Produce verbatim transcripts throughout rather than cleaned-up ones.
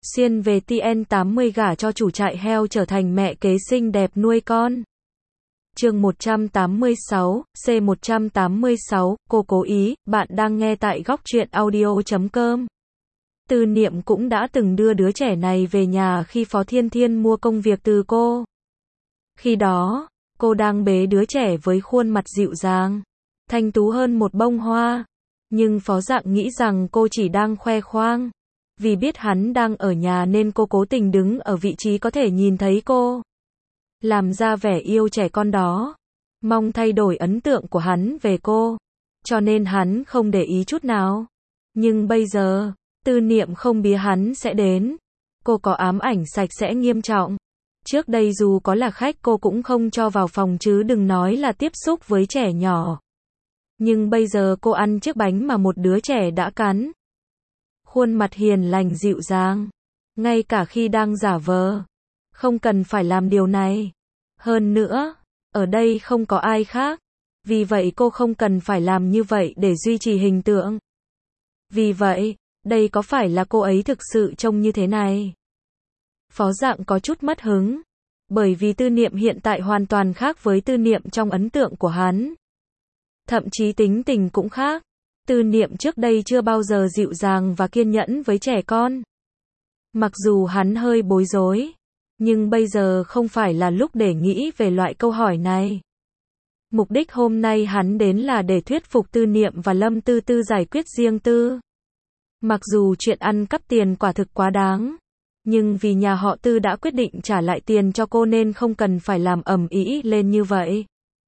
Xuyên về T N tám mươi gả cho chủ trại heo trở thành mẹ kế xinh đẹp nuôi con. Chương một trăm tám mươi sáu, C một trăm tám mươi sáu, cô cố ý, bạn đang nghe tại góc truyện audio chấm com. Tư Niệm cũng đã từng đưa đứa trẻ này về nhà khi Phó Thiên Thiên mua công việc từ cô. Khi đó, cô đang bế đứa trẻ với khuôn mặt dịu dàng, thanh tú hơn một bông hoa. Nhưng Phó Dạng nghĩ rằng cô chỉ đang khoe khoang. Vì biết hắn đang ở nhà nên cô cố tình đứng ở vị trí có thể nhìn thấy cô, làm ra vẻ yêu trẻ con đó, mong thay đổi ấn tượng của hắn về cô. Cho nên hắn không để ý chút nào. Nhưng bây giờ, Tư Niệm không biết hắn sẽ đến. Cô có ám ảnh sạch sẽ nghiêm trọng. Trước đây dù có là khách cô cũng không cho vào phòng chứ đừng nói là tiếp xúc với trẻ nhỏ. Nhưng bây giờ cô ăn chiếc bánh mà một đứa trẻ đã cắn. Khuôn mặt hiền lành dịu dàng. Ngay cả khi đang giả vờ. Không cần phải làm điều này. Hơn nữa, ở đây không có ai khác. Vì vậy cô không cần phải làm như vậy để duy trì hình tượng. Vì vậy, đây có phải là cô ấy thực sự trông như thế này? Phó Dạng có chút mất hứng. Bởi vì Tư Niệm hiện tại hoàn toàn khác với Tư Niệm trong ấn tượng của hắn. Thậm chí tính tình cũng khác. Tư Niệm trước đây chưa bao giờ dịu dàng và kiên nhẫn với trẻ con. Mặc dù hắn hơi bối rối, nhưng bây giờ không phải là lúc để nghĩ về loại câu hỏi này. Mục đích hôm nay hắn đến là để thuyết phục Tư Niệm và Lâm Tư Tư giải quyết riêng tư. Mặc dù chuyện ăn cắp tiền quả thực quá đáng, nhưng vì nhà họ Tư đã quyết định trả lại tiền cho cô nên không cần phải làm ầm ĩ lên như vậy.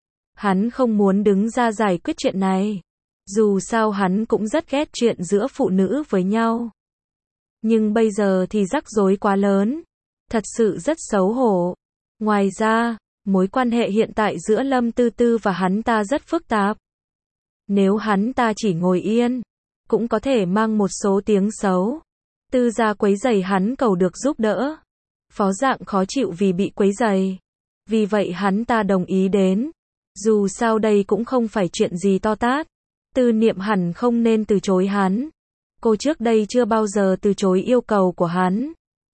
Hắn không muốn đứng ra giải quyết chuyện này. Dù sao hắn cũng rất ghét chuyện giữa phụ nữ với nhau. Nhưng bây giờ thì rắc rối quá lớn. Thật sự rất xấu hổ. Ngoài ra, mối quan hệ hiện tại giữa Lâm Tư Tư và hắn ta rất phức tạp. Nếu hắn ta chỉ ngồi yên, cũng có thể mang một số tiếng xấu. Tư gia quấy rầy hắn cầu được giúp đỡ. Phó Dạng khó chịu vì bị quấy rầy. Vì vậy hắn ta đồng ý đến. Dù sao đây cũng không phải chuyện gì to tát. Tư Niệm hẳn không nên từ chối hắn. Cô trước đây chưa bao giờ từ chối yêu cầu của hắn.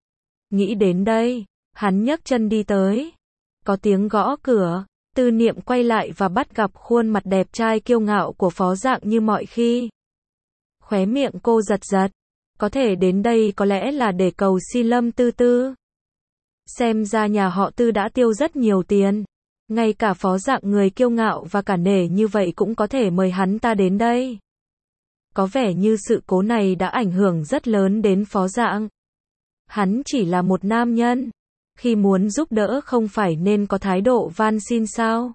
Nghĩ đến đây, hắn nhấc chân đi tới. Có tiếng gõ cửa. Tư Niệm quay lại và bắt gặp khuôn mặt đẹp trai kiêu ngạo của Phó Dạng như mọi khi. Khóe miệng cô giật giật. Có thể đến đây có lẽ là để cầu xin Lâm Tư Tư. Xem ra nhà họ Tư đã tiêu rất nhiều tiền. Ngay cả Phó Dạng người kiêu ngạo và cả nể như vậy cũng có thể mời hắn ta đến đây. Có vẻ như sự cố này đã ảnh hưởng rất lớn đến Phó Dạng. Hắn chỉ là một nam nhân. Khi muốn giúp đỡ không phải nên có thái độ van xin sao?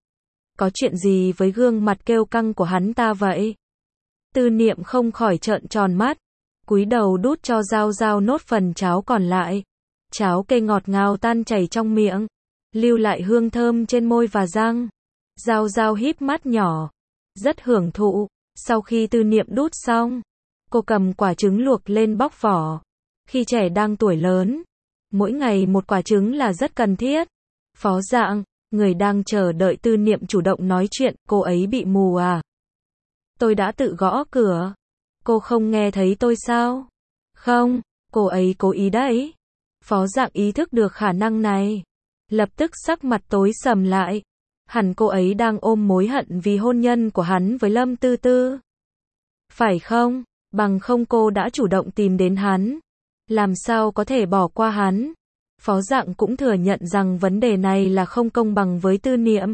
Có chuyện gì với gương mặt kêu căng của hắn ta vậy? Tư Niệm không khỏi trợn tròn mắt. Cúi đầu đút cho Giao Giao nốt phần cháo còn lại. Cháo cây ngọt ngào tan chảy trong miệng, lưu lại hương thơm trên môi và răng. Giao Giao híp mắt nhỏ, rất hưởng thụ. Sau khi Tư Niệm đút xong, cô cầm quả trứng luộc lên bóc vỏ. Khi trẻ đang tuổi lớn, mỗi ngày một quả trứng là rất cần thiết. Phó Dạng, người đang chờ đợi Tư Niệm chủ động nói chuyện, cô ấy bị mù à? Tôi đã tự gõ cửa. Cô không nghe thấy tôi sao? Không, cô ấy cố ý đấy. Phó Dạng ý thức được khả năng này. Lập tức sắc mặt tối sầm lại. Hẳn cô ấy đang ôm mối hận vì hôn nhân của hắn với Lâm Tư Tư. Phải không? Bằng không cô đã chủ động tìm đến hắn. Làm sao có thể bỏ qua hắn? Phó Dạng cũng thừa nhận rằng vấn đề này là không công bằng với Tư Niệm.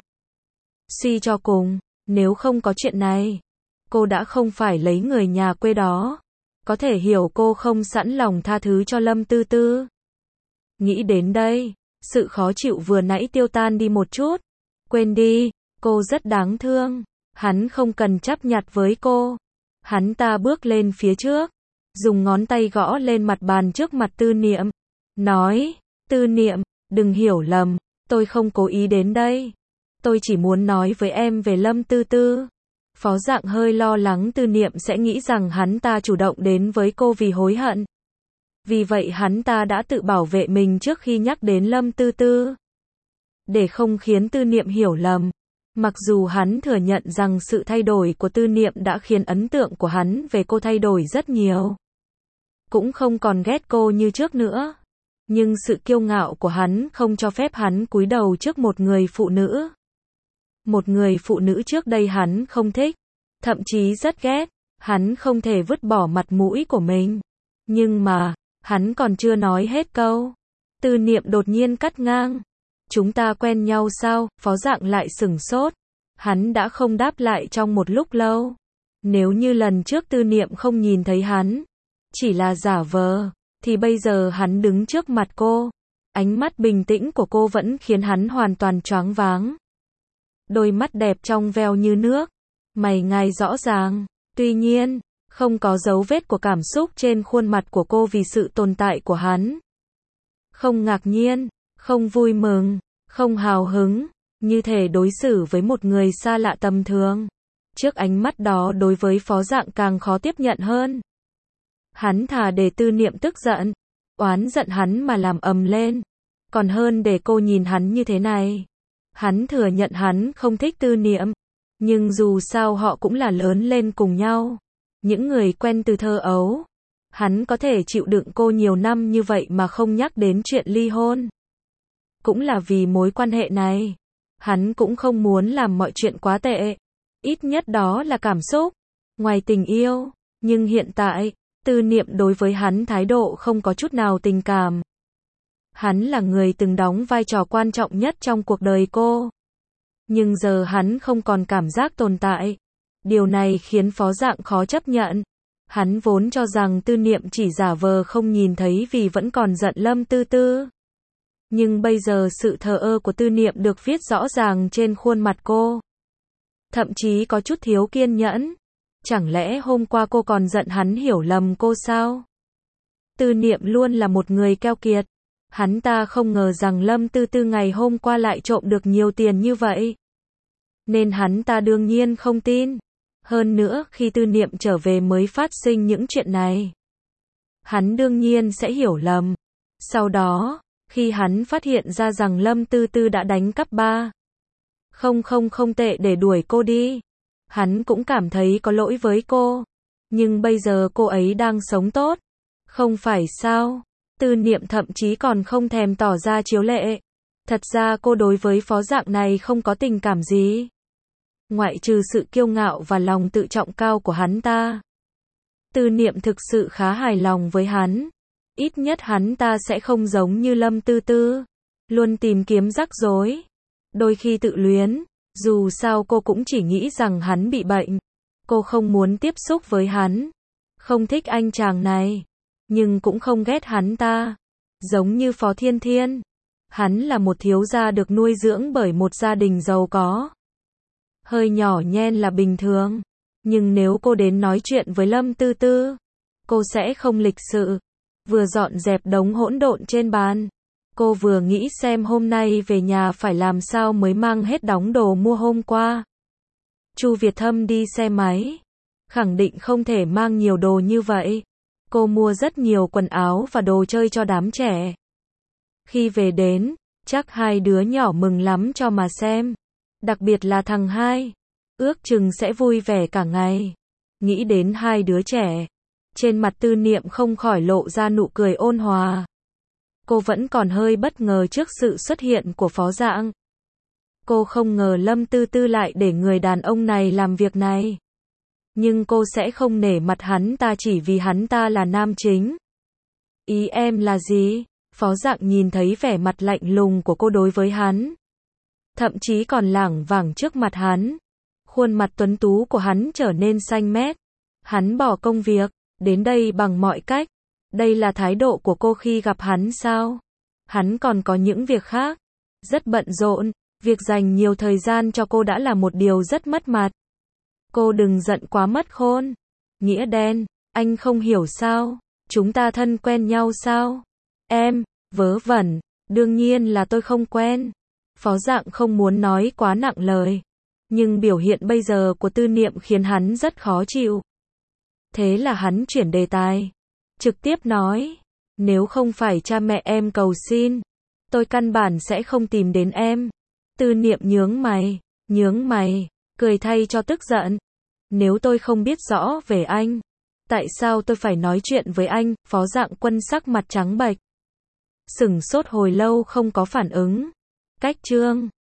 Suy cho cùng, nếu không có chuyện này, cô đã không phải lấy người nhà quê đó. Có thể hiểu cô không sẵn lòng tha thứ cho Lâm Tư Tư. Nghĩ đến đây, sự khó chịu vừa nãy tiêu tan đi một chút. Quên đi, cô rất đáng thương. Hắn không cần chấp nhặt với cô. Hắn ta bước lên phía trước, dùng ngón tay gõ lên mặt bàn trước mặt Tư Niệm. Nói, Tư Niệm, đừng hiểu lầm, tôi không cố ý đến đây. Tôi chỉ muốn nói với em về Lâm Tư Tư. Phó Dạng hơi lo lắng Tư Niệm sẽ nghĩ rằng hắn ta chủ động đến với cô vì hối hận. Vì vậy hắn ta đã tự bảo vệ mình trước khi nhắc đến Lâm Tư Tư. Để không khiến Tư Niệm hiểu lầm. Mặc dù hắn thừa nhận rằng sự thay đổi của Tư Niệm đã khiến ấn tượng của hắn về cô thay đổi rất nhiều. cũng không còn ghét cô như trước nữa. Nhưng sự kiêu ngạo của hắn không cho phép hắn cúi đầu trước một người phụ nữ. Một người phụ nữ trước đây hắn không thích, thậm chí rất ghét, hắn không thể vứt bỏ mặt mũi của mình. Nhưng mà, hắn còn chưa nói hết câu. Tư Niệm đột nhiên cắt ngang. Chúng ta quen nhau sao? Phó Dạng lại sửng sốt. Hắn đã không đáp lại trong một lúc lâu. Nếu như lần trước Tư Niệm không nhìn thấy hắn, chỉ là giả vờ, thì bây giờ hắn đứng trước mặt cô. Ánh mắt bình tĩnh của cô vẫn khiến hắn hoàn toàn choáng váng. Đôi mắt đẹp trong veo như nước, mày ngài rõ ràng. Tuy nhiên, không có dấu vết của cảm xúc trên khuôn mặt của cô vì sự tồn tại của hắn. Không ngạc nhiên, không vui mừng, không hào hứng, như thể đối xử với một người xa lạ tầm thường. Trước ánh mắt đó đối với Phó Dạng càng khó tiếp nhận hơn. Hắn thà để Tư Niệm tức giận, oán giận hắn mà làm ầm lên, còn hơn để cô nhìn hắn như thế này. Hắn thừa nhận hắn không thích Tư Niệm, nhưng dù sao họ cũng là lớn lên cùng nhau. Những người quen từ thơ ấu. Hắn có thể chịu đựng cô nhiều năm như vậy mà không nhắc đến chuyện ly hôn. Cũng là vì mối quan hệ này. Hắn cũng không muốn làm mọi chuyện quá tệ. Ít nhất đó là cảm xúc, ngoài tình yêu. Nhưng hiện tại, Tư Niệm đối với hắn thái độ không có chút nào tình cảm. Hắn là người từng đóng vai trò quan trọng nhất trong cuộc đời cô. Nhưng giờ hắn không còn cảm giác tồn tại. Điều này khiến Phó Dạng khó chấp nhận. Hắn vốn cho rằng Tư Niệm chỉ giả vờ không nhìn thấy vì vẫn còn giận Lâm Tư Tư. Nhưng bây giờ sự thờ ơ của Tư Niệm được viết rõ ràng trên khuôn mặt cô. Thậm chí có chút thiếu kiên nhẫn. Chẳng lẽ hôm qua cô còn giận hắn hiểu lầm cô sao? Tư Niệm luôn là một người keo kiệt. Hắn ta không ngờ rằng Lâm Tư Tư ngày hôm qua lại trộm được nhiều tiền như vậy. Nên hắn ta đương nhiên không tin. Hơn nữa khi Tư Niệm trở về mới phát sinh những chuyện này. Hắn đương nhiên sẽ hiểu lầm. Sau đó, khi hắn phát hiện ra rằng Lâm Tư Tư đã đánh cắp ba không không không tệ để đuổi cô đi, hắn cũng cảm thấy có lỗi với cô. Nhưng bây giờ cô ấy đang sống tốt, không phải sao? Tư Niệm thậm chí còn không thèm tỏ ra chiếu lệ. Thật ra cô đối với Phó Dạng này không có tình cảm gì. Ngoại trừ sự kiêu ngạo và lòng tự trọng cao của hắn ta. Tư Niệm thực sự khá hài lòng với hắn. Ít nhất hắn ta sẽ không giống như Lâm Tư Tư, luôn tìm kiếm rắc rối. Đôi khi tự luyến, dù sao cô cũng chỉ nghĩ rằng hắn bị bệnh. Cô không muốn tiếp xúc với hắn. Không thích anh chàng này. Nhưng cũng không ghét hắn ta. Giống như Phó Thiên Thiên. Hắn là một thiếu gia được nuôi dưỡng bởi một gia đình giàu có. Hơi nhỏ nhen là bình thường. Nhưng nếu cô đến nói chuyện với Lâm Tư Tư, cô sẽ không lịch sự. Vừa dọn dẹp đống hỗn độn trên bàn, cô vừa nghĩ xem hôm nay về nhà phải làm sao mới mang hết đống đồ mua hôm qua. Chu Việt Thâm đi xe máy, khẳng định không thể mang nhiều đồ như vậy. Cô mua rất nhiều quần áo và đồ chơi cho đám trẻ. Khi về đến, chắc hai đứa nhỏ mừng lắm cho mà xem. Đặc biệt là thằng hai, ước chừng sẽ vui vẻ cả ngày. Nghĩ đến hai đứa trẻ, trên mặt Tư Niệm không khỏi lộ ra nụ cười ôn hòa. Cô vẫn còn hơi bất ngờ trước sự xuất hiện của Phó Dạng. Cô không ngờ Lâm Tư Tư lại để người đàn ông này làm việc này. Nhưng cô sẽ không nể mặt hắn ta chỉ vì hắn ta là nam chính. Ý em là gì? Phó Dạng nhìn thấy vẻ mặt lạnh lùng của cô đối với hắn. Thậm chí còn lảng vảng trước mặt hắn. Khuôn mặt tuấn tú của hắn trở nên xanh mét. Hắn bỏ công việc, đến đây bằng mọi cách. Đây là thái độ của cô khi gặp hắn sao? Hắn còn có những việc khác. Rất bận rộn, việc dành nhiều thời gian cho cô đã là một điều rất mất mặt. Cô đừng giận quá mất khôn. Nghĩa đen, anh không hiểu sao? Chúng ta thân quen nhau sao? Em, vớ vẩn, đương nhiên là tôi không quen. Phó Dạng không muốn nói quá nặng lời. Nhưng biểu hiện bây giờ của Tư Niệm khiến hắn rất khó chịu. Thế là hắn chuyển đề tài. Trực tiếp nói, nếu không phải cha mẹ em cầu xin, tôi căn bản sẽ không tìm đến em. Tư Niệm nhướng mày, nhướng mày, cười thay cho tức giận. Nếu tôi không biết rõ về anh, Tại sao tôi phải nói chuyện với anh? Phó Dạng Quân sắc mặt trắng bệch. Sửng sốt hồi lâu không có phản ứng. Cách chương